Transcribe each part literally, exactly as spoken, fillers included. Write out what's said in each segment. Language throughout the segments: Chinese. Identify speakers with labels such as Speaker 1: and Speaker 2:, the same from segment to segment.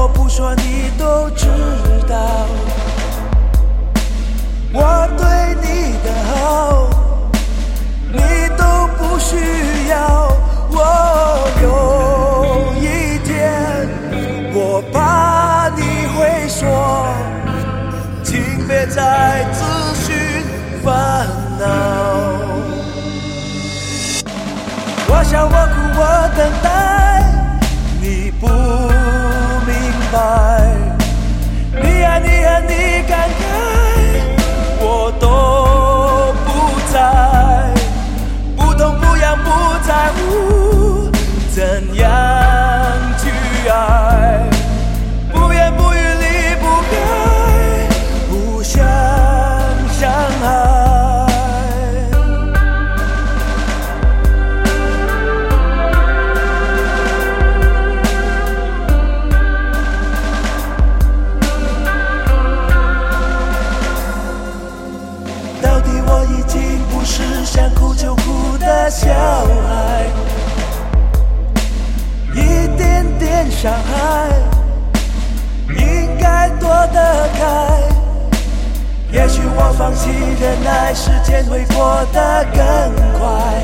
Speaker 1: 我不说你都知道，我对你的好你都不需要。我有一天我怕你会说，请别再自寻烦恼。我笑我哭我等待，你不明白，你爱你恨你感慨，我都不在，不痛不痒不在乎，怎样去爱，不言不语离不开，互相伤害。想哭就哭的小孩，一点点伤害应该躲得开。也许我放弃忍耐，时间会过得更快。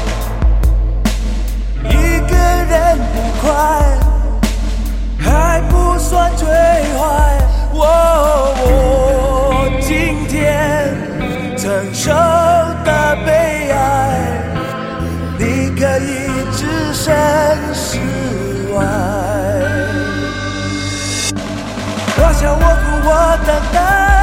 Speaker 1: 一个人不快还不算最坏。我我今天承受的悲哀，你可以置身事外。我笑我哭我等待，